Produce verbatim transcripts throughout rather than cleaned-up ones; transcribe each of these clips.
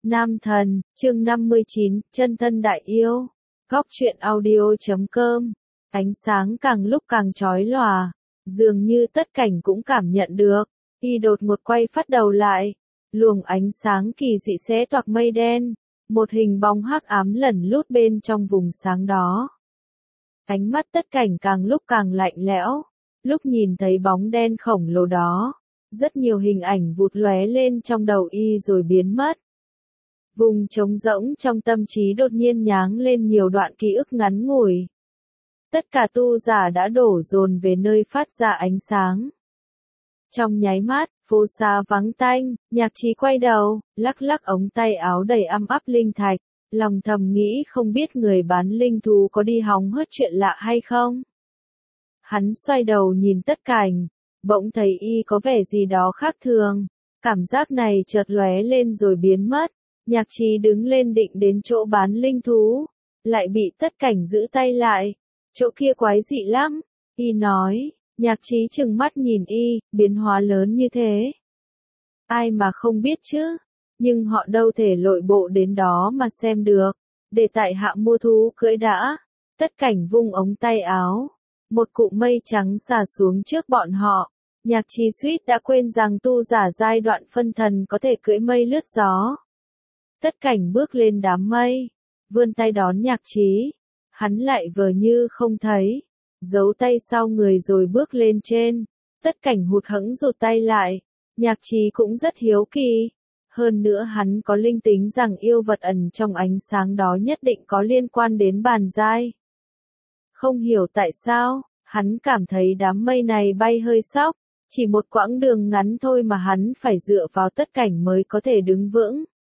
Nam thần, chương năm mươi chín, chân thân đại yêu. Góc truyện audio.com. Ánh sáng càng lúc càng chói lòa, dường như tất cảnh cũng cảm nhận được. Y đột ngột quay phát đầu lại, luồng ánh sáng kỳ dị xé toạc mây đen, một hình bóng hắc ám lẩn lút bên trong vùng sáng đó. Ánh mắt tất cảnh càng lúc càng lạnh lẽo, lúc nhìn thấy bóng đen khổng lồ đó, rất nhiều hình ảnh vụt lóe lên trong đầu y rồi biến mất. Vùng trống rỗng trong tâm trí đột nhiên nháng lên nhiều đoạn ký ức ngắn ngủi. Tất cả tu giả đã đổ dồn về nơi phát ra ánh sáng. Trong nháy mắt, phố xa vắng tanh, Nhạc Trí quay đầu, lắc lắc ống tay áo đầy âm áp linh thạch, lòng thầm nghĩ không biết người bán linh thú có đi hóng hớt chuyện lạ hay không. Hắn xoay đầu nhìn Tất Cảnh, bỗng thấy y có vẻ gì đó khác thường, cảm giác này chợt lóe lên rồi biến mất. Nhạc Trí đứng lên định đến chỗ bán linh thú, lại bị Tất Cảnh giữ tay lại. Chỗ kia quái dị lắm, y nói. Nhạc Trí trừng mắt nhìn y, biến hóa lớn như thế. Ai mà không biết chứ, nhưng họ đâu thể lội bộ đến đó mà xem được. Để tại hạ mua thú cưỡi đã. Tất Cảnh vung ống tay áo, một cụm mây trắng xả xuống trước bọn họ. Nhạc Trí suýt đã quên rằng tu giả giai đoạn phân thần có thể cưỡi mây lướt gió. Tất Cảnh bước lên đám mây, vươn tay đón Nhạc Trí, hắn lại vờ như không thấy, giấu tay sau người rồi bước lên trên. Tất Cảnh hụt hẫng rụt tay lại, Nhạc Trí cũng rất hiếu kỳ, hơn nữa hắn có linh tính rằng yêu vật ẩn trong ánh sáng đó nhất định có liên quan đến bàn giai. Không hiểu tại sao, hắn cảm thấy đám mây này bay hơi sóc, chỉ một quãng đường ngắn thôi mà hắn phải dựa vào Tất Cảnh mới có thể đứng vững.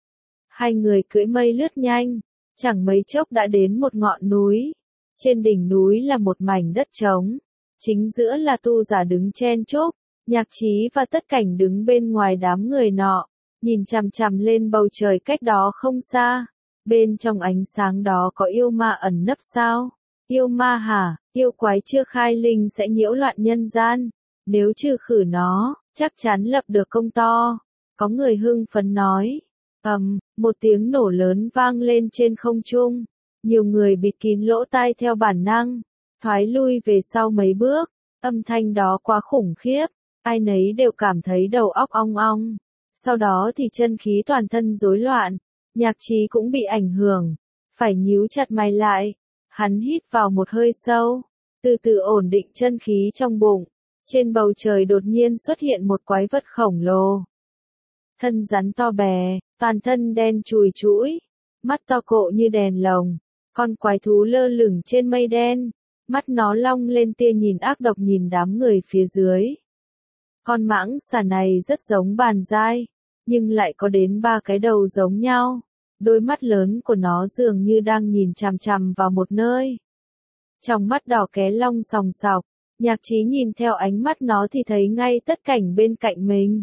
Hai người cưỡi mây lướt nhanh, chẳng mấy chốc đã đến một ngọn núi. Trên đỉnh núi là một mảnh đất trống, chính giữa là tu giả đứng chen chúc. Nhạc Trí và Tất Cảnh đứng bên ngoài đám người nọ, nhìn chằm chằm lên bầu trời cách đó không xa. Bên trong ánh sáng đó có yêu ma ẩn nấp sao? Yêu ma hả? Yêu quái chưa khai linh sẽ nhiễu loạn nhân gian. Nếu trừ khử nó, chắc chắn lập được công to. Có người hưng phấn nói. Ầm, một tiếng nổ lớn vang lên trên không trung. Nhiều người bịt kín lỗ tai theo bản năng, thoái lui về sau mấy bước. Âm thanh đó quá khủng khiếp, ai nấy đều cảm thấy đầu óc ong ong. Sau đó thì chân khí toàn thân rối loạn, Nhạc Trí cũng bị ảnh hưởng, phải nhíu chặt mày lại. Hắn hít vào một hơi sâu, từ từ ổn định chân khí trong bụng. Trên bầu trời đột nhiên xuất hiện một quái vật khổng lồ. Thân rắn to bè, toàn thân đen chùi chũi, mắt to cộ như đèn lồng. Con quái thú lơ lửng trên mây đen, mắt nó long lên tia nhìn ác độc nhìn đám người phía dưới. Con mãng xà này rất giống bàn giai, nhưng lại có đến ba cái đầu giống nhau. Đôi mắt lớn của nó dường như đang nhìn chằm chằm vào một nơi. Trong mắt đỏ ké long sòng sọc, Nhạc Trí nhìn theo ánh mắt nó thì thấy ngay Tất Cảnh bên cạnh mình.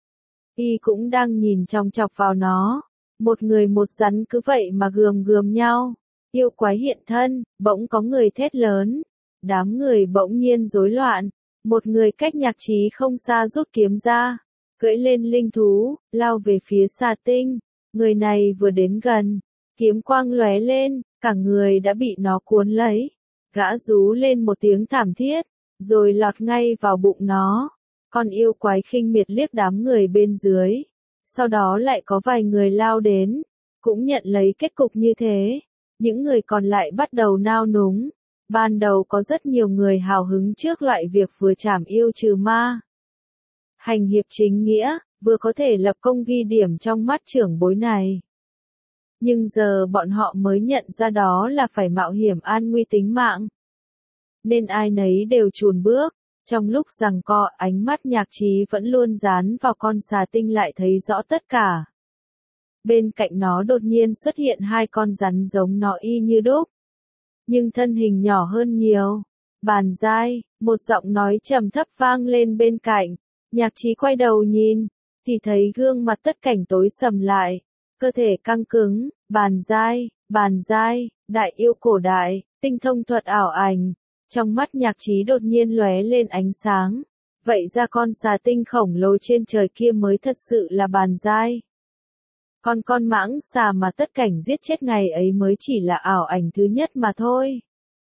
Y cũng đang nhìn chòng chọc vào nó. Một người một rắn cứ vậy mà gườm gườm nhau. Yêu quái hiện thân, bỗng có người thét lớn. Đám người bỗng nhiên rối loạn. Một người cách Nhạc Trí không xa rút kiếm ra, cưỡi lên linh thú, lao về phía xà tinh. Người này vừa đến gần, kiếm quang lóe lên, cả người đã bị nó cuốn lấy. Gã rú lên một tiếng thảm thiết, rồi lọt ngay vào bụng nó. Con yêu quái khinh miệt liếc đám người bên dưới. Sau đó lại có vài người lao đến, cũng nhận lấy kết cục như thế. Những người còn lại bắt đầu nao núng. Ban đầu có rất nhiều người hào hứng trước loại việc vừa trảm yêu trừ ma. Hành hiệp chính nghĩa, vừa có thể lập công ghi điểm trong mắt trưởng bối này. Nhưng giờ bọn họ mới nhận ra đó là phải mạo hiểm an nguy tính mạng. Nên ai nấy đều chùn bước. Trong lúc giằng co, ánh mắt Nhạc Trí vẫn luôn dán vào con xà tinh lại thấy rõ tất cả. Bên cạnh nó đột nhiên xuất hiện hai con rắn giống nó y như đúc, nhưng thân hình nhỏ hơn nhiều. Bàn giai, một giọng nói trầm thấp vang lên bên cạnh. Nhạc Trí quay đầu nhìn, thì thấy gương mặt Tất Cảnh tối sầm lại, cơ thể căng cứng. Bàn giai, bàn giai, đại yêu cổ đại, tinh thông thuật ảo ảnh. Trong mắt Nhạc Trí đột nhiên lóe lên ánh sáng. Vậy ra con xà tinh khổng lồ trên trời kia mới thật sự là bàn giai. Còn con mãng xà mà Tất Cảnh giết chết ngày ấy mới chỉ là ảo ảnh thứ nhất mà thôi.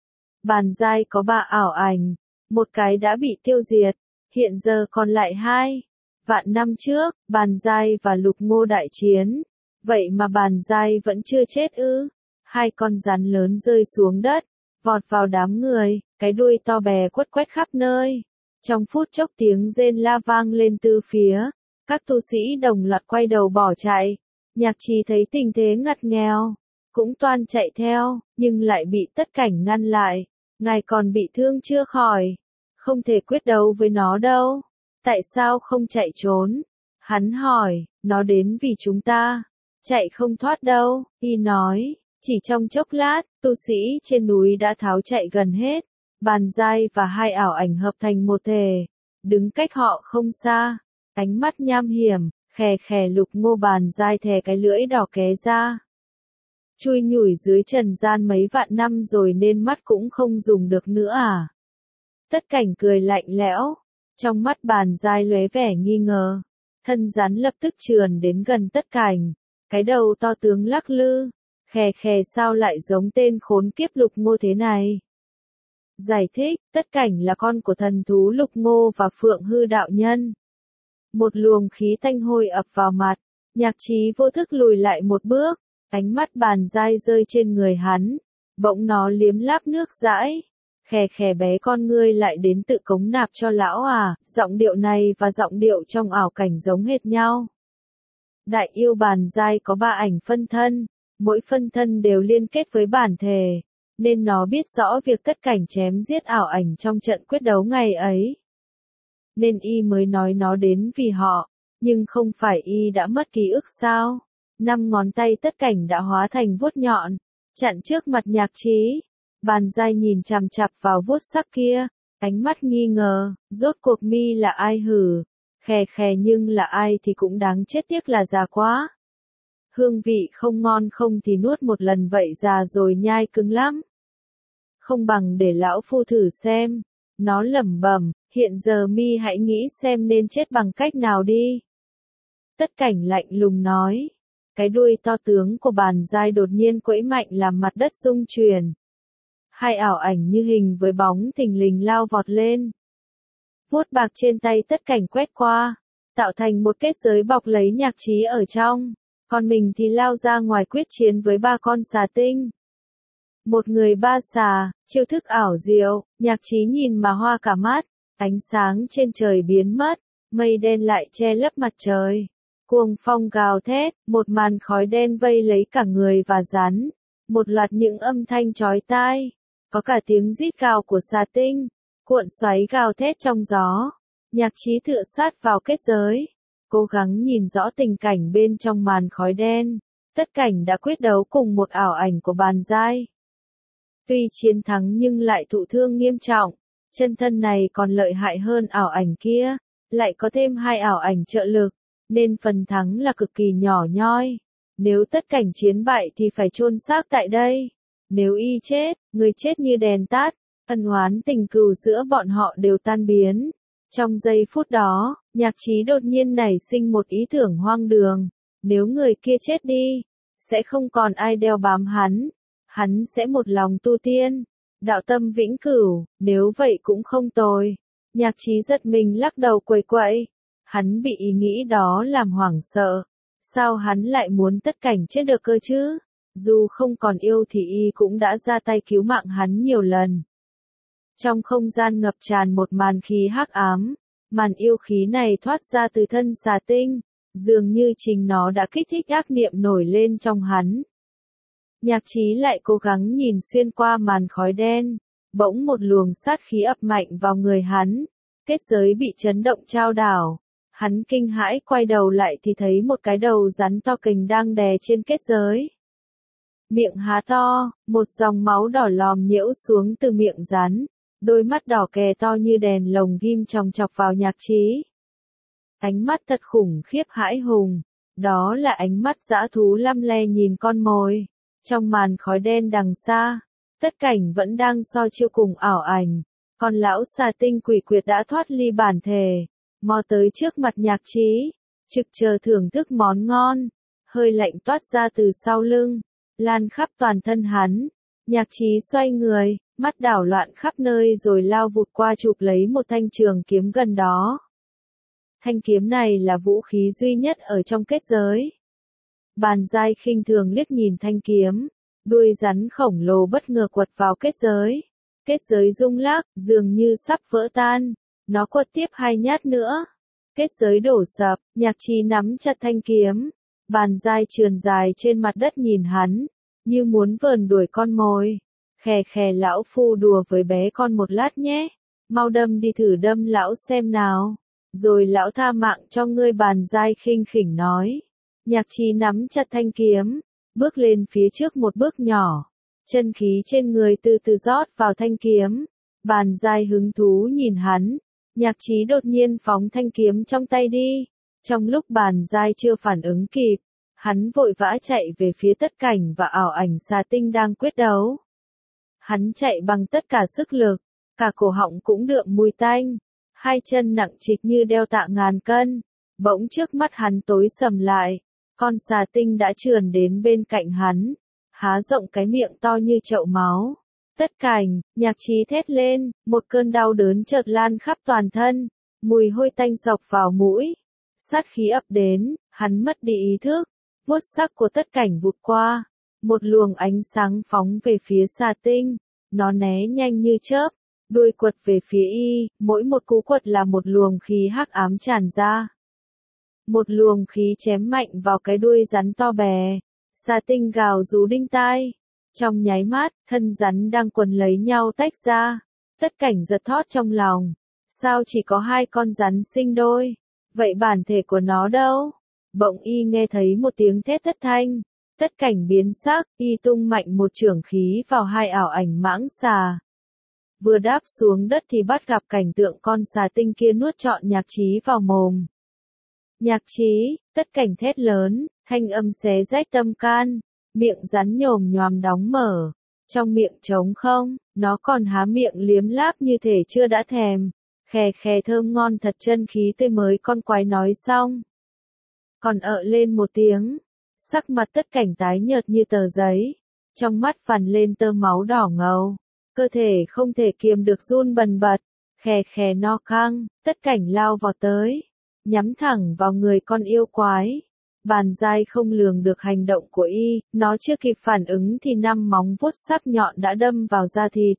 Bàn giai có ba ảo ảnh, một cái đã bị tiêu diệt, hiện giờ còn lại hai. Vạn năm trước, Bàn giai và Lục Ngô đại chiến, vậy mà Bàn giai vẫn chưa chết ư? Hai con rắn lớn rơi xuống đất, vọt vào đám người, cái đuôi to bè quất quét khắp nơi. Trong phút chốc tiếng rên la vang lên từ phía, các tu sĩ đồng loạt quay đầu bỏ chạy. Nhạc Trì thấy tình thế ngặt nghèo, cũng toan chạy theo, nhưng lại bị Tất Cảnh ngăn lại. Ngài còn bị thương chưa khỏi, không thể quyết đấu với nó đâu. Tại sao không chạy trốn? Hắn hỏi, nó đến vì chúng ta, chạy không thoát đâu. Y nói, chỉ trong chốc lát, tu sĩ trên núi đã tháo chạy gần hết. Bàn giai và hai ảo ảnh hợp thành một thể, đứng cách họ không xa, ánh mắt nham hiểm, khè khè. Lục Ngô Bàn giai thè cái lưỡi đỏ ké ra. Chui nhủi dưới trần gian mấy vạn năm rồi nên mắt cũng không dùng được nữa à? Tất Cảnh cười lạnh lẽo, trong mắt Bàn giai lóe vẻ nghi ngờ. Thân rắn lập tức trườn đến gần Tất Cảnh, cái đầu to tướng lắc lư, khè khè sao lại giống tên khốn kiếp Lục Ngô thế này? Giải thích, Tất Cảnh là con của thần thú Lục Ngô và Phượng Hư đạo nhân. Một luồng khí tanh hôi ập vào mặt, Nhạc Trí vô thức lùi lại một bước, ánh mắt Bàn giai rơi trên người hắn, bỗng nó liếm láp nước dãi, khè khè bé con ngươi lại đến tự cống nạp cho lão à? Giọng điệu này và giọng điệu trong ảo cảnh giống hệt nhau. Đại yêu Bàn giai có ba ảnh phân thân, mỗi phân thân đều liên kết với bản thể, nên nó biết rõ việc Tất Cảnh chém giết ảo ảnh trong trận quyết đấu ngày ấy. Nên y mới nói nó đến vì họ, nhưng không phải y đã mất ký ức sao? Năm ngón tay Tất Cảnh đã hóa thành vuốt nhọn, chặn trước mặt Nhạc Trí. Bàn giai nhìn chằm chằm vào vuốt sắc kia, ánh mắt nghi ngờ, rốt cuộc mi là ai hử? Khè khè nhưng là ai thì cũng đáng chết, tiếc là già quá. Hương vị không ngon không thì nuốt một lần vậy già rồi nhai cứng lắm. Không bằng để lão phu thử xem. Nó lẩm bẩm, hiện giờ mi hãy nghĩ xem nên chết bằng cách nào đi. Tất Cảnh lạnh lùng nói. Cái đuôi to tướng của Bàn giai đột nhiên quẫy mạnh làm mặt đất rung chuyển. Hai ảo ảnh như hình với bóng thình lình lao vọt lên. Vuốt bạc trên tay Tất Cảnh quét qua, tạo thành một kết giới bọc lấy Nhạc Trí ở trong. Còn mình thì lao ra ngoài quyết chiến với ba con xà tinh. Một người ba xà, chiêu thức ảo diệu, Nhạc Trí nhìn mà hoa cả mắt, ánh sáng trên trời biến mất, mây đen lại che lấp mặt trời. Cuồng phong gào thét, một màn khói đen vây lấy cả người và rắn, một loạt những âm thanh chói tai, có cả tiếng rít gào của xà tinh, cuộn xoáy gào thét trong gió. Nhạc Trí tựa sát vào kết giới, cố gắng nhìn rõ tình cảnh bên trong màn khói đen. Tất Cảnh đã quyết đấu cùng một ảo ảnh của Bàn giai. Tuy chiến thắng nhưng lại thụ thương nghiêm trọng, chân thân này còn lợi hại hơn ảo ảnh kia, lại có thêm hai ảo ảnh trợ lực, nên phần thắng là cực kỳ nhỏ nhoi. Nếu Tất Cảnh chiến bại thì phải chôn xác tại đây. Nếu y chết, người chết như đèn tắt, ân oán tình cừu giữa bọn họ đều tan biến. Trong giây phút đó, Nhạc Trí đột nhiên nảy sinh một ý tưởng hoang đường. Nếu người kia chết đi, sẽ không còn ai đeo bám hắn. Hắn sẽ một lòng tu tiên, đạo tâm vĩnh cửu, nếu vậy cũng không tồi. Nhạc Trí giật mình lắc đầu quẩy quậy. Hắn bị ý nghĩ đó làm hoảng sợ. Sao hắn lại muốn Tất Cảnh chết được cơ chứ? Dù không còn yêu thì y cũng đã ra tay cứu mạng hắn nhiều lần. Trong không gian ngập tràn một màn khí hắc ám, màn yêu khí này thoát ra từ thân xà tinh, dường như chính nó đã kích thích ác niệm nổi lên trong hắn. Nhạc Trí lại cố gắng nhìn xuyên qua màn khói đen, bỗng một luồng sát khí ập mạnh vào người hắn, kết giới bị chấn động chao đảo. Hắn kinh hãi quay đầu lại thì thấy một cái đầu rắn to kình đang đè trên kết giới. Miệng há to, một dòng máu đỏ lòm nhiễu xuống từ miệng rắn, đôi mắt đỏ kè to như đèn lồng ghim chòng chọc vào Nhạc Trí. Ánh mắt thật khủng khiếp hãi hùng, đó là ánh mắt dã thú lăm le nhìn con mồi. Trong màn khói đen đằng xa, Tất Cảnh vẫn đang so chiêu cùng ảo ảnh, còn lão xà tinh quỷ quyệt đã thoát ly bản thể, mò tới trước mặt Nhạc Trí, trực chờ thưởng thức món ngon. hơi lạnh toát ra từ sau lưng, lan khắp toàn thân hắn. Nhạc Chí xoay người, mắt đảo loạn khắp nơi rồi lao vụt qua chụp lấy một thanh trường kiếm gần đó. Thanh kiếm này là vũ khí duy nhất ở trong kết giới. Bàn Giai khinh thường liếc nhìn thanh kiếm, đuôi rắn khổng lồ bất ngờ quật vào kết giới. Kết giới rung lắc, dường như sắp vỡ tan, nó quật tiếp hai nhát nữa. Kết giới đổ sập, Nhạc Chí nắm chặt thanh kiếm, Bàn Giai trườn dài trên mặt đất nhìn hắn, như muốn vờn đuổi con mồi. Khè khè, lão phu đùa với bé con một lát nhé, mau đâm đi thử đâm lão xem nào, rồi lão tha mạng cho ngươi. Bàn Giai khinh khỉnh nói. Nhạc Chí nắm chặt thanh kiếm, bước lên phía trước một bước nhỏ, chân khí trên người từ từ rót vào thanh kiếm. Bàn Giai hứng thú nhìn hắn, Nhạc Chí đột nhiên phóng thanh kiếm trong tay đi. Trong lúc Bàn Giai chưa phản ứng kịp, hắn vội vã chạy về phía Tất Cảnh và ảo ảnh xà tinh đang quyết đấu. Hắn chạy bằng tất cả sức lực, cả cổ họng cũng đượm mùi tanh, hai chân nặng trịch như đeo tạ ngàn cân. Bỗng trước mắt hắn tối sầm lại, con xà tinh đã trườn đến bên cạnh hắn, há rộng cái miệng to như chậu máu. Tất Cảnh, Nhạc Chí thét lên, một cơn đau đớn chợt lan khắp toàn thân, mùi hôi tanh xộc vào mũi, sát khí ập đến, hắn mất đi ý thức, vuốt sắc của Tất Cảnh vụt qua, một luồng ánh sáng phóng về phía xà tinh, nó né nhanh như chớp, đuôi quật về phía y, mỗi một cú quật là một luồng khí hắc ám tràn ra. Một luồng khí chém mạnh vào cái đuôi rắn to bè, xà tinh gào rú đinh tai. Trong nháy mắt, thân rắn đang quấn lấy nhau tách ra. Tất Cảnh giật thót trong lòng, sao chỉ có hai con rắn sinh đôi, vậy bản thể của nó đâu? Bỗng y nghe thấy một tiếng thét thất thanh, Tất Cảnh biến sắc, y tung mạnh một chưởng khí vào hai ảo ảnh mãng xà. Vừa đáp xuống đất thì bắt gặp cảnh tượng con xà tinh kia nuốt trọn Nhạc Chí vào mồm. Nhạc Chí, Tất Cảnh thét lớn, thanh âm xé rách tâm can, miệng rắn nhồm nhoàm đóng mở, trong miệng trống không, nó còn há miệng liếm láp như thể chưa đã thèm, khè khè thơm ngon thật, chân khí tươi mới. Con quái nói xong, còn ợ lên một tiếng, sắc mặt Tất Cảnh tái nhợt như tờ giấy, trong mắt phằn lên tơ máu đỏ ngầu, cơ thể không thể kiềm được run bần bật, khè khè no căng. Tất Cảnh lao vào tới, nhắm thẳng vào người con yêu quái. Bàn Giai không lường được hành động của y, nó chưa kịp phản ứng thì năm móng vuốt sắc nhọn đã đâm vào da thịt.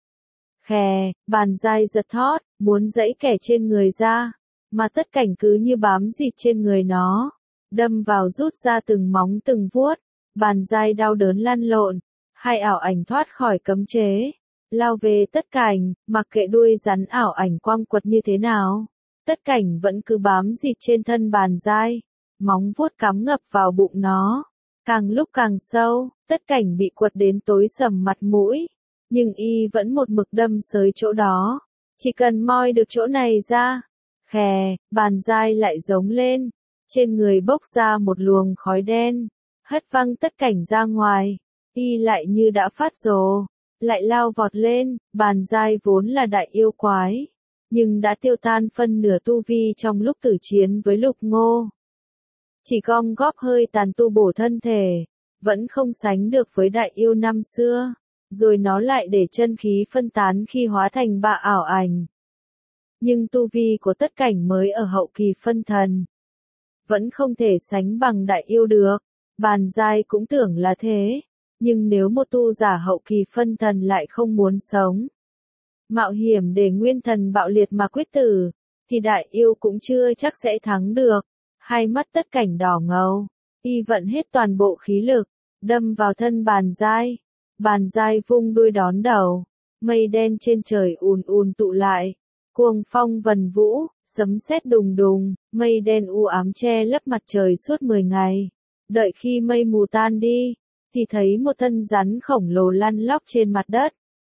Khè, Bàn Giai giật thót, muốn giãy kẻ trên người ra, mà Tất Cảnh cứ như bám dịt trên người nó, đâm vào rút ra từng móng từng vuốt. Bàn Giai đau đớn lăn lộn, hai ảo ảnh thoát khỏi cấm chế, lao về Tất Cảnh, mặc kệ đuôi rắn ảo ảnh quăng quật như thế nào. Tất Cảnh vẫn cứ bám dịt trên thân Bàn Giai, móng vuốt cắm ngập vào bụng nó, càng lúc càng sâu. Tất Cảnh bị quật đến tối sầm mặt mũi, nhưng y vẫn một mực đâm sới chỗ đó, chỉ cần moi được chỗ này ra. Khè, Bàn Giai lại giống lên, trên người bốc ra một luồng khói đen, hất văng Tất Cảnh ra ngoài. Y lại như đã phát rồ, lại lao vọt lên. Bàn Giai vốn là đại yêu quái, nhưng đã tiêu tan phân nửa tu vi trong lúc tử chiến với Lục Ngô. Chỉ gom góp hơi tàn tu bổ thân thể, vẫn không sánh được với đại yêu năm xưa, rồi nó lại để chân khí phân tán khi hóa thành bạ ảo ảnh. Nhưng tu vi của Tất Cảnh mới ở hậu kỳ phân thần, vẫn không thể sánh bằng đại yêu được. Bàn Giai cũng tưởng là thế, nhưng nếu một tu giả hậu kỳ phân thần lại không muốn sống, mạo hiểm để nguyên thần bạo liệt mà quyết tử, thì đại yêu cũng chưa chắc sẽ thắng được. Hai mắt Tất Cảnh đỏ ngầu, y vận hết toàn bộ khí lực, đâm vào thân Bàn Giai. Bàn Giai vung đuôi đón đầu, mây đen trên trời ùn ùn tụ lại, cuồng phong vần vũ, sấm sét đùng đùng, mây đen u ám che lấp mặt trời suốt mười ngày. Đợi khi mây mù tan đi, thì thấy một thân rắn khổng lồ lăn lóc trên mặt đất.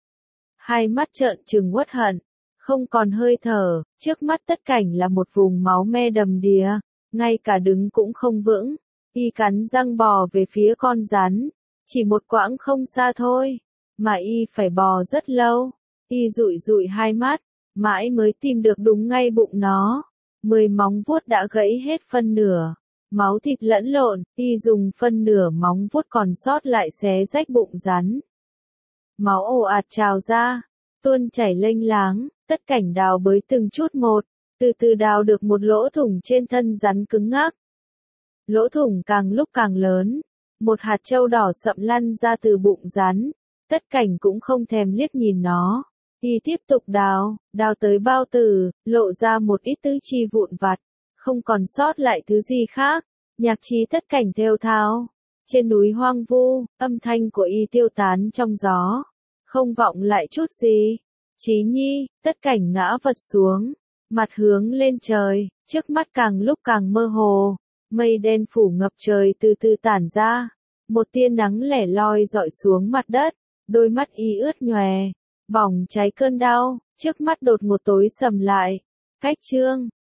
Hai mắt trợn trừng uất hận, không còn hơi thở, trước mắt Tất Cảnh là một vùng máu me đầm đìa, ngay cả đứng cũng không vững. Y cắn răng bò về phía con rắn, chỉ một quãng không xa thôi, mà y phải bò rất lâu. Y dụi dụi hai mắt, mãi mới tìm được đúng ngay bụng nó. Mười móng vuốt đã gãy hết phân nửa, máu thịt lẫn lộn, y dùng phân nửa móng vuốt còn sót lại xé rách bụng rắn. Máu ồ ạt trào ra, tuôn chảy lênh láng, Tất Cảnh đào bới từng chút một, từ từ đào được một lỗ thủng trên thân rắn cứng ngắc. Lỗ thủng càng lúc càng lớn, một hạt châu đỏ sậm lăn ra từ bụng rắn, Tất Cảnh cũng không thèm liếc nhìn nó. Y tiếp tục đào, đào tới bao tử, lộ ra một ít tứ chi vụn vặt, không còn sót lại thứ gì khác. Nhạc trí Tất Cảnh thều thào. Trên núi hoang vu, âm thanh của y tiêu tán trong gió, không vọng lại chút gì. Chí Nhi, Tất Cảnh ngã vật xuống, mặt hướng lên trời, trước mắt càng lúc càng mơ hồ, mây đen phủ ngập trời từ từ tản ra, một tia nắng lẻ loi dọi xuống mặt đất, đôi mắt y ướt nhòe, bỏng cháy cơn đau, trước mắt đột ngột tối sầm lại. Cách chương